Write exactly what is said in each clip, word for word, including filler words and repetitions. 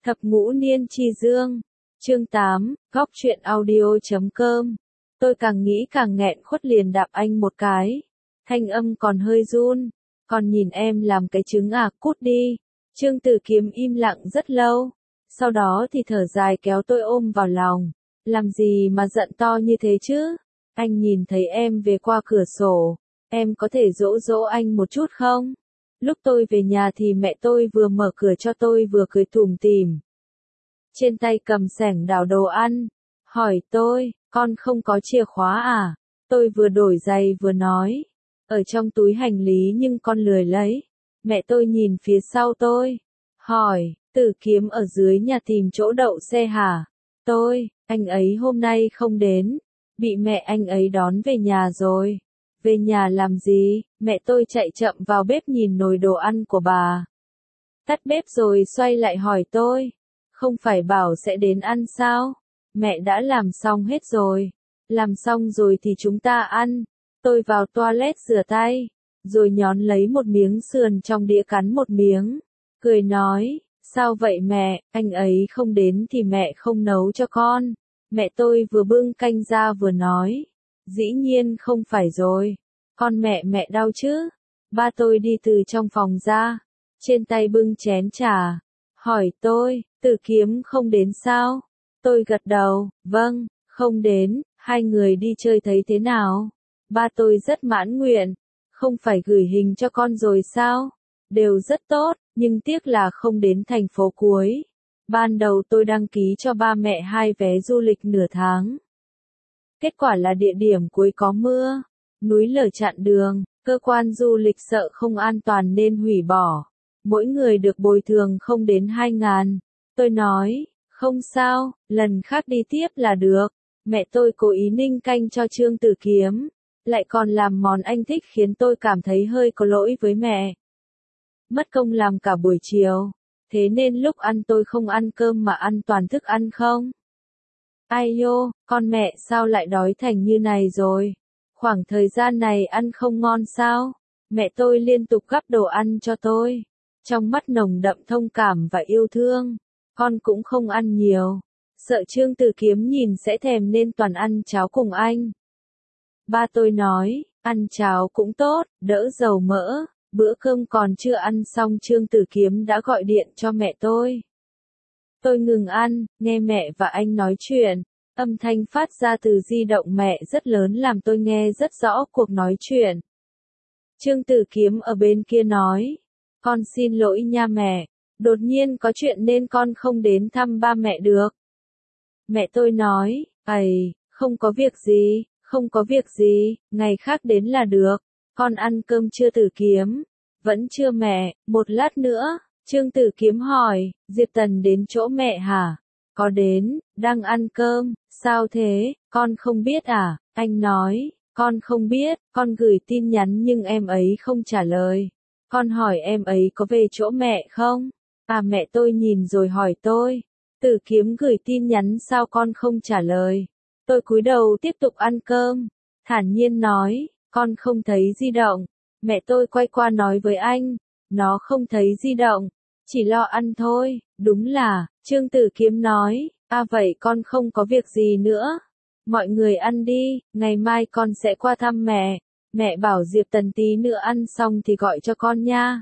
Thập ngũ niên chi dương. Chương tám, góc truyện audio chấm com. Tôi càng nghĩ càng nghẹn khuất liền đạp anh một cái. Thanh âm còn hơi run. Còn nhìn em làm cái trứng à, cút đi. Trương Tử Kiếm im lặng rất lâu. Sau đó thì thở dài kéo tôi ôm vào lòng. Làm gì mà giận to như thế chứ? Anh nhìn thấy em về qua cửa sổ. Em có thể dỗ dỗ anh một chút không? Lúc tôi về nhà thì mẹ tôi vừa mở cửa cho tôi vừa cười tủm tỉm. Trên tay cầm xẻng đảo đồ ăn. Hỏi tôi, con không có chìa khóa à? Tôi vừa đổi giày vừa nói. Ở trong túi hành lý nhưng con lười lấy. Mẹ tôi nhìn phía sau tôi. Hỏi, Tử Kiếm ở dưới nhà tìm chỗ đậu xe hả? Tôi, anh ấy hôm nay không đến. Bị mẹ anh ấy đón về nhà rồi. Về nhà làm gì? Mẹ tôi chạy chậm vào bếp nhìn nồi đồ ăn của bà. Tắt bếp rồi xoay lại hỏi tôi. Không phải bảo sẽ đến ăn sao? Mẹ đã làm xong hết rồi. Làm xong rồi thì chúng ta ăn. Tôi vào toilet rửa tay. Rồi nhón lấy một miếng sườn trong đĩa cắn một miếng. Cười nói, sao vậy mẹ, anh ấy không đến thì mẹ không nấu cho con. Mẹ tôi vừa bưng canh ra vừa nói. Dĩ nhiên không phải rồi. Con mẹ mẹ đau chứ? Ba tôi đi từ trong phòng ra. Trên tay bưng chén trà. Hỏi tôi, Tử Kiếm không đến sao? Tôi gật đầu, vâng, không đến, hai người đi chơi thấy thế nào? Ba tôi rất mãn nguyện. Không phải gửi hình cho con rồi sao? Đều rất tốt, nhưng tiếc là không đến thành phố cuối. Ban đầu tôi đăng ký cho ba mẹ hai vé du lịch nửa tháng. Kết quả là địa điểm cuối có mưa, núi lở chặn đường, cơ quan du lịch sợ không an toàn nên hủy bỏ. Mỗi người được bồi thường không đến hai ngàn. Tôi nói, không sao, lần khác đi tiếp là được. Mẹ tôi cố ý ninh canh cho Trương Tử Kiếm. Lại còn làm món anh thích khiến tôi cảm thấy hơi có lỗi với mẹ. Mất công làm cả buổi chiều. Thế nên lúc ăn tôi không ăn cơm mà ăn toàn thức ăn không? Ai nhô, con mẹ sao lại đói thành như này rồi? Khoảng thời gian này ăn không ngon sao? Mẹ tôi liên tục gắp đồ ăn cho tôi. Trong mắt nồng đậm thông cảm và yêu thương. Con cũng không ăn nhiều. Sợ Trương Tử Kiếm nhìn sẽ thèm nên toàn ăn cháo cùng anh. Ba tôi nói, ăn cháo cũng tốt, đỡ dầu mỡ. Bữa cơm còn chưa ăn xong Trương Tử Kiếm đã gọi điện cho mẹ tôi. Tôi ngừng ăn, nghe mẹ và anh nói chuyện. Âm thanh phát ra từ di động mẹ rất lớn làm tôi nghe rất rõ cuộc nói chuyện. Trương Tử Kiếm ở bên kia nói. Con xin lỗi nha mẹ. Đột nhiên có chuyện nên con không đến thăm ba mẹ được. Mẹ tôi nói, ầy, không có việc gì, không có việc gì, ngày khác đến là được. Con ăn cơm chưa Tử Kiếm? Vẫn chưa mẹ, một lát nữa. Trương Tử Kiếm hỏi, Diệp Tần đến chỗ mẹ hả? Có đến, đang ăn cơm, sao thế, con không biết à? Anh nói, con không biết, con gửi tin nhắn nhưng em ấy không trả lời. Con hỏi em ấy có về chỗ mẹ không? À mẹ tôi nhìn rồi hỏi tôi, Tử Kiếm gửi tin nhắn sao con không trả lời? Tôi cúi đầu tiếp tục ăn cơm, thản nhiên nói, con không thấy di động. Mẹ tôi quay qua nói với anh, nó không thấy di động, chỉ lo ăn thôi, đúng là, Trương Tử Kiếm nói, à vậy con không có việc gì nữa. Mọi người ăn đi, ngày mai con sẽ qua thăm mẹ. Mẹ bảo Diệp Tần tí nữa ăn xong thì gọi cho con nha.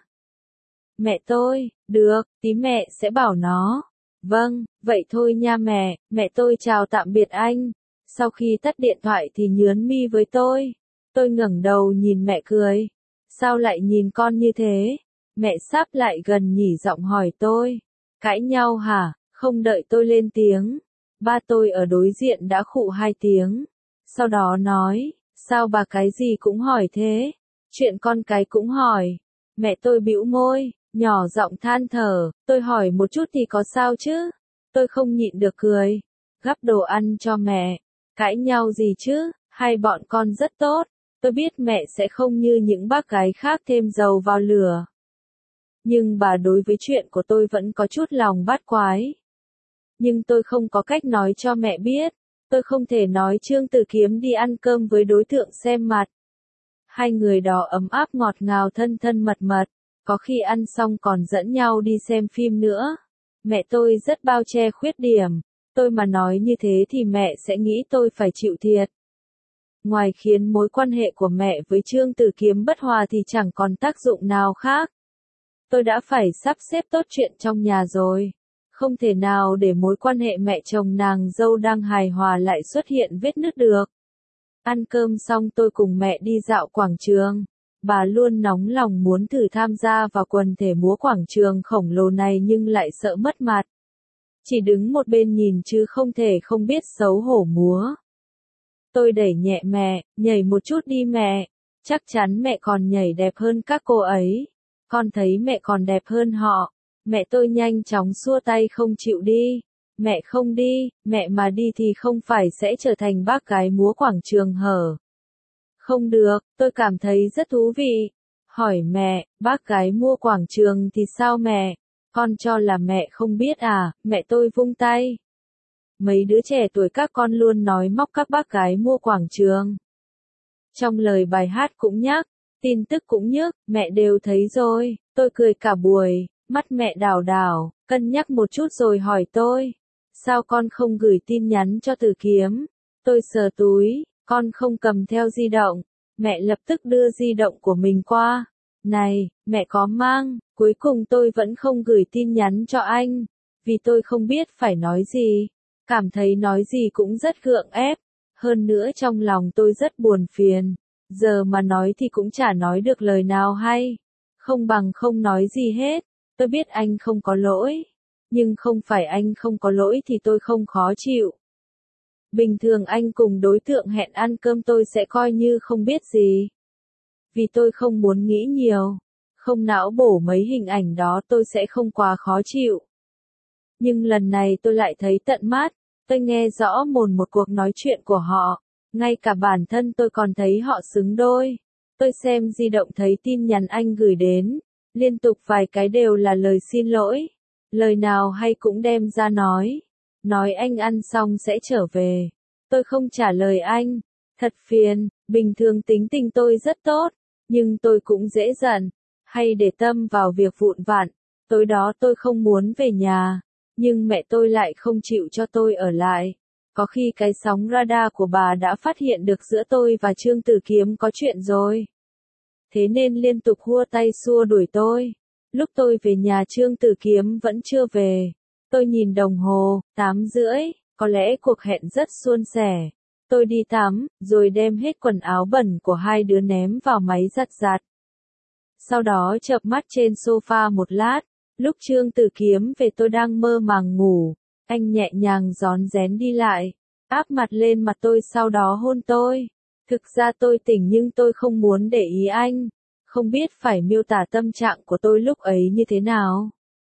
Mẹ tôi, được, tí mẹ sẽ bảo nó. Vâng, vậy thôi nha mẹ, mẹ tôi chào tạm biệt anh. Sau khi tắt điện thoại thì nhớn mi với tôi. Tôi ngẩng đầu nhìn mẹ cười. Sao lại nhìn con như thế? Mẹ sắp lại gần nhỉ giọng hỏi tôi. Cãi nhau hả? Không đợi tôi lên tiếng. Ba tôi ở đối diện đã khụ hai tiếng. Sau đó nói, sao bà cái gì cũng hỏi thế? Chuyện con cái cũng hỏi. Mẹ tôi bĩu môi, nhỏ giọng than thở. Tôi hỏi một chút thì có sao chứ? Tôi không nhịn được cười. Gắp đồ ăn cho mẹ. Cãi nhau gì chứ? Hai bọn con rất tốt. Tôi biết mẹ sẽ không như những bác gái khác thêm dầu vào lửa. Nhưng bà đối với chuyện của tôi vẫn có chút lòng bát quái. Nhưng tôi không có cách nói cho mẹ biết. Tôi không thể nói Trương Tử Kiếm đi ăn cơm với đối tượng xem mặt. Hai người đó ấm áp ngọt ngào thân thân mật mật. Có khi ăn xong còn dẫn nhau đi xem phim nữa. Mẹ tôi rất bao che khuyết điểm. Tôi mà nói như thế thì mẹ sẽ nghĩ tôi phải chịu thiệt. Ngoài khiến mối quan hệ của mẹ với Trương Tử Kiếm bất hòa thì chẳng còn tác dụng nào khác. Tôi đã phải sắp xếp tốt chuyện trong nhà rồi. Không thể nào để mối quan hệ mẹ chồng nàng dâu đang hài hòa lại xuất hiện vết nứt được. Ăn cơm xong tôi cùng mẹ đi dạo quảng trường. Bà luôn nóng lòng muốn thử tham gia vào quần thể múa quảng trường khổng lồ này nhưng lại sợ mất mặt. Chỉ đứng một bên nhìn chứ không thể không biết xấu hổ múa. Tôi đẩy nhẹ mẹ, nhảy một chút đi mẹ. Chắc chắn mẹ còn nhảy đẹp hơn các cô ấy. Con thấy mẹ còn đẹp hơn họ. Mẹ tôi nhanh chóng xua tay không chịu đi. Mẹ không đi, mẹ mà đi thì không phải sẽ trở thành bác gái múa quảng trường hở. Không được, tôi cảm thấy rất thú vị. Hỏi mẹ, bác gái múa quảng trường thì sao mẹ? Con cho là mẹ không biết à? Mẹ tôi vung tay. Mấy đứa trẻ tuổi các con luôn nói móc các bác gái múa quảng trường. Trong lời bài hát cũng nhắc, tin tức cũng nhức, mẹ đều thấy rồi. Tôi cười cả buổi, mắt mẹ đảo đảo, cân nhắc một chút rồi hỏi tôi. Sao con không gửi tin nhắn cho Tử Kiếm? Tôi sờ túi, con không cầm theo di động. Mẹ lập tức đưa di động của mình qua. Này, mẹ có mang. Cuối cùng tôi vẫn không gửi tin nhắn cho anh. Vì tôi không biết phải nói gì. Cảm thấy nói gì cũng rất gượng ép. Hơn nữa trong lòng tôi rất buồn phiền. Giờ mà nói thì cũng chả nói được lời nào hay. Không bằng không nói gì hết. Tôi biết anh không có lỗi. Nhưng không phải anh không có lỗi thì tôi không khó chịu. Bình thường anh cùng đối tượng hẹn ăn cơm tôi sẽ coi như không biết gì. Vì tôi không muốn nghĩ nhiều. Không não bổ mấy hình ảnh đó tôi sẽ không quá khó chịu. Nhưng lần này tôi lại thấy tận mắt. Tôi nghe rõ mồn một cuộc nói chuyện của họ. Ngay cả bản thân tôi còn thấy họ xứng đôi. Tôi xem di động thấy tin nhắn anh gửi đến. Liên tục vài cái đều là lời xin lỗi. Lời nào hay cũng đem ra nói. Nói anh ăn xong sẽ trở về. Tôi không trả lời anh. Thật phiền, bình thường tính tình tôi rất tốt. Nhưng tôi cũng dễ giận. Hay để tâm vào việc vụn vặt. Tối đó tôi không muốn về nhà. Nhưng mẹ tôi lại không chịu cho tôi ở lại. Có khi cái sóng radar của bà đã phát hiện được giữa tôi và Trương Tử Kiếm có chuyện rồi. Thế nên liên tục hua tay xua đuổi tôi. Lúc tôi về nhà Trương Tử Kiếm vẫn chưa về. Tôi nhìn đồng hồ, tám rưỡi, có lẽ cuộc hẹn rất suôn sẻ. Tôi đi tắm, rồi đem hết quần áo bẩn của hai đứa ném vào máy giặt giặt. Sau đó chợp mắt trên sofa một lát. Lúc Trương Tử Kiếm về tôi đang mơ màng ngủ. Anh nhẹ nhàng rón rén đi lại, áp mặt lên mặt tôi sau đó hôn tôi. Thực ra tôi tỉnh nhưng tôi không muốn để ý anh. Không biết phải miêu tả tâm trạng của tôi lúc ấy như thế nào.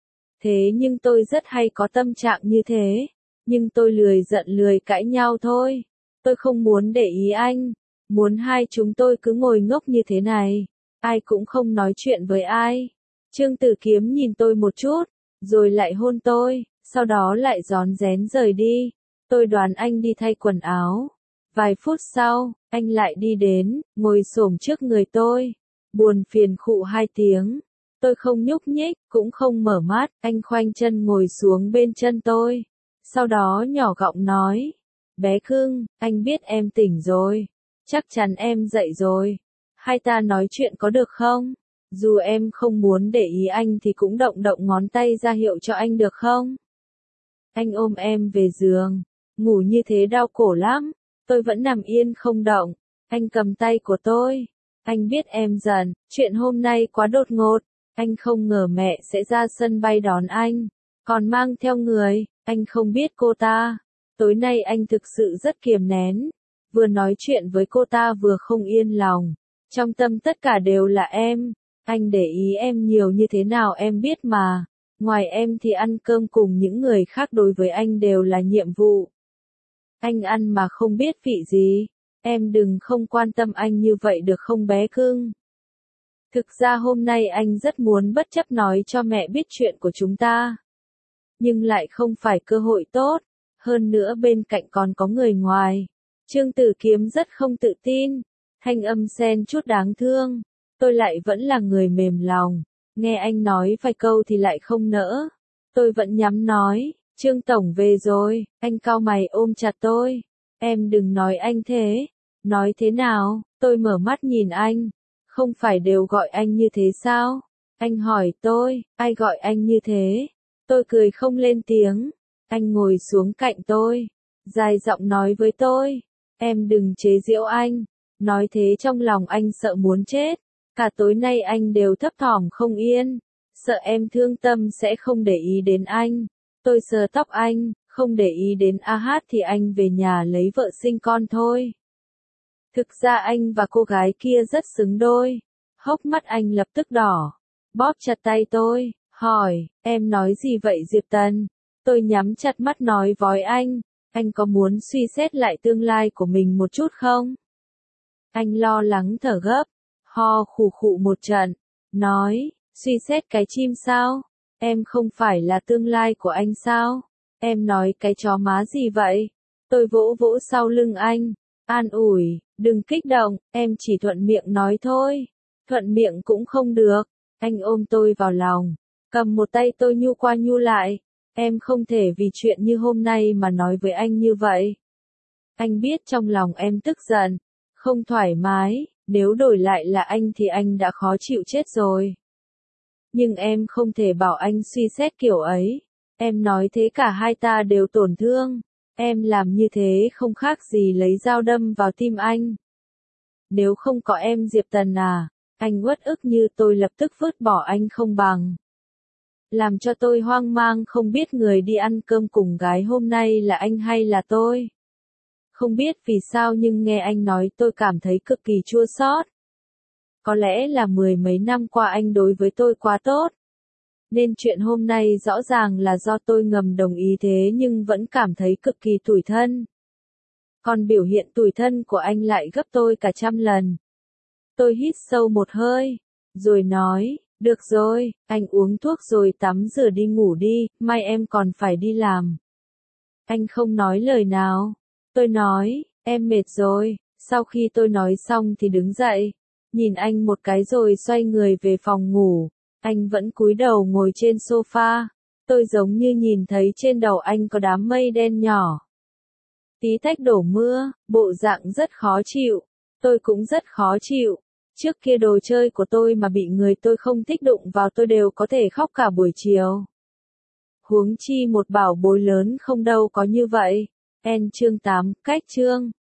Thế nhưng tôi rất hay có tâm trạng như thế. Nhưng tôi lười giận lười cãi nhau thôi. Tôi không muốn để ý anh. Muốn hai chúng tôi cứ ngồi ngốc như thế này. Ai cũng không nói chuyện với ai. Trương Tử Kiếm nhìn tôi một chút, rồi lại hôn tôi, sau đó lại rón rén rời đi. Tôi đoán anh đi thay quần áo. Vài phút sau, anh lại đi đến, ngồi xổm trước người tôi. Buồn phiền khụ hai tiếng. Tôi không nhúc nhích, cũng không mở mắt, anh khoanh chân ngồi xuống bên chân tôi. Sau đó nhỏ giọng nói, bé cưng, anh biết em tỉnh rồi. Chắc chắn em dậy rồi. Hai ta nói chuyện có được không? Dù em không muốn để ý anh thì cũng động động ngón tay ra hiệu cho anh được không? Anh ôm em về giường. Ngủ như thế đau cổ lắm. Tôi vẫn nằm yên không động. Anh cầm tay của tôi. Anh biết em giận, chuyện hôm nay quá đột ngột. Anh không ngờ mẹ sẽ ra sân bay đón anh. Còn mang theo người, anh không biết cô ta. Tối nay anh thực sự rất kiềm nén. Vừa nói chuyện với cô ta vừa không yên lòng. Trong tâm tất cả đều là em. Anh để ý em nhiều như thế nào em biết mà. Ngoài em thì ăn cơm cùng những người khác đối với anh đều là nhiệm vụ. Anh ăn mà không biết vị gì. Em đừng không quan tâm anh như vậy được không bé cưng. Thực ra hôm nay anh rất muốn bất chấp nói cho mẹ biết chuyện của chúng ta. Nhưng lại không phải cơ hội tốt. Hơn nữa bên cạnh còn có người ngoài. Trương Tử Kiếm rất không tự tin. Thanh âm xen chút đáng thương. Tôi lại vẫn là người mềm lòng. Nghe anh nói vài câu thì lại không nỡ. Tôi vẫn nhắm nói, Trương Tổng về rồi, anh cau mày ôm chặt tôi. Em đừng nói anh thế. Nói thế nào? Tôi mở mắt nhìn anh. Không phải đều gọi anh như thế sao? Anh hỏi tôi, ai gọi anh như thế? Tôi cười không lên tiếng. Anh ngồi xuống cạnh tôi. Dài giọng nói với tôi. Em đừng chế giễu anh. Nói thế trong lòng anh sợ muốn chết. Cả tối nay anh đều thấp thỏm không yên. Sợ em thương tâm sẽ không để ý đến anh. Tôi sờ tóc anh, không để ý đến a hát thì anh về nhà lấy vợ sinh con thôi. Thực ra anh và cô gái kia rất xứng đôi. Hốc mắt anh lập tức đỏ. Bóp chặt tay tôi, hỏi, em nói gì vậy Diệp Tần? Tôi nhắm chặt mắt nói với anh, anh có muốn suy xét lại tương lai của mình một chút không? Anh lo lắng thở gấp, ho khủ khụ một trận, nói, suy xét cái chim sao? Em không phải là tương lai của anh sao? Em nói cái chó má gì vậy? Tôi vỗ vỗ sau lưng anh, an ủi, đừng kích động, em chỉ thuận miệng nói thôi. Thuận miệng cũng không được. Anh ôm tôi vào lòng, cầm một tay tôi nhu qua nhu lại. Em không thể vì chuyện như hôm nay mà nói với anh như vậy. Anh biết trong lòng em tức giận, không thoải mái, nếu đổi lại là anh thì anh đã khó chịu chết rồi. Nhưng em không thể bảo anh suy xét kiểu ấy. Em nói thế cả hai ta đều tổn thương. Em làm như thế không khác gì lấy dao đâm vào tim anh. Nếu không có em Diệp Tần à, anh uất ức như tôi lập tức vứt bỏ anh không bằng. Làm cho tôi hoang mang không biết người đi ăn cơm cùng gái hôm nay là anh hay là tôi. Không biết vì sao nhưng nghe anh nói tôi cảm thấy cực kỳ chua xót. Có lẽ là mười mấy năm qua anh đối với tôi quá tốt. Nên chuyện hôm nay rõ ràng là do tôi ngầm đồng ý thế nhưng vẫn cảm thấy cực kỳ tủi thân. Còn biểu hiện tủi thân của anh lại gấp tôi cả trăm lần. Tôi hít sâu một hơi, rồi nói, được rồi, anh uống thuốc rồi tắm rửa đi ngủ đi, mai em còn phải đi làm. Anh không nói lời nào. Tôi nói, em mệt rồi. Sau khi tôi nói xong thì đứng dậy, nhìn anh một cái rồi xoay người về phòng ngủ. Anh vẫn cúi đầu ngồi trên sofa. Tôi giống như nhìn thấy trên đầu anh có đám mây đen nhỏ. Tí tách đổ mưa, bộ dạng rất khó chịu. Tôi cũng rất khó chịu. Trước kia đồ chơi của tôi mà bị người tôi không thích đụng vào tôi đều có thể khóc cả buổi chiều. Huống chi một bảo bối lớn không đâu có như vậy. En chương tám, cách chương.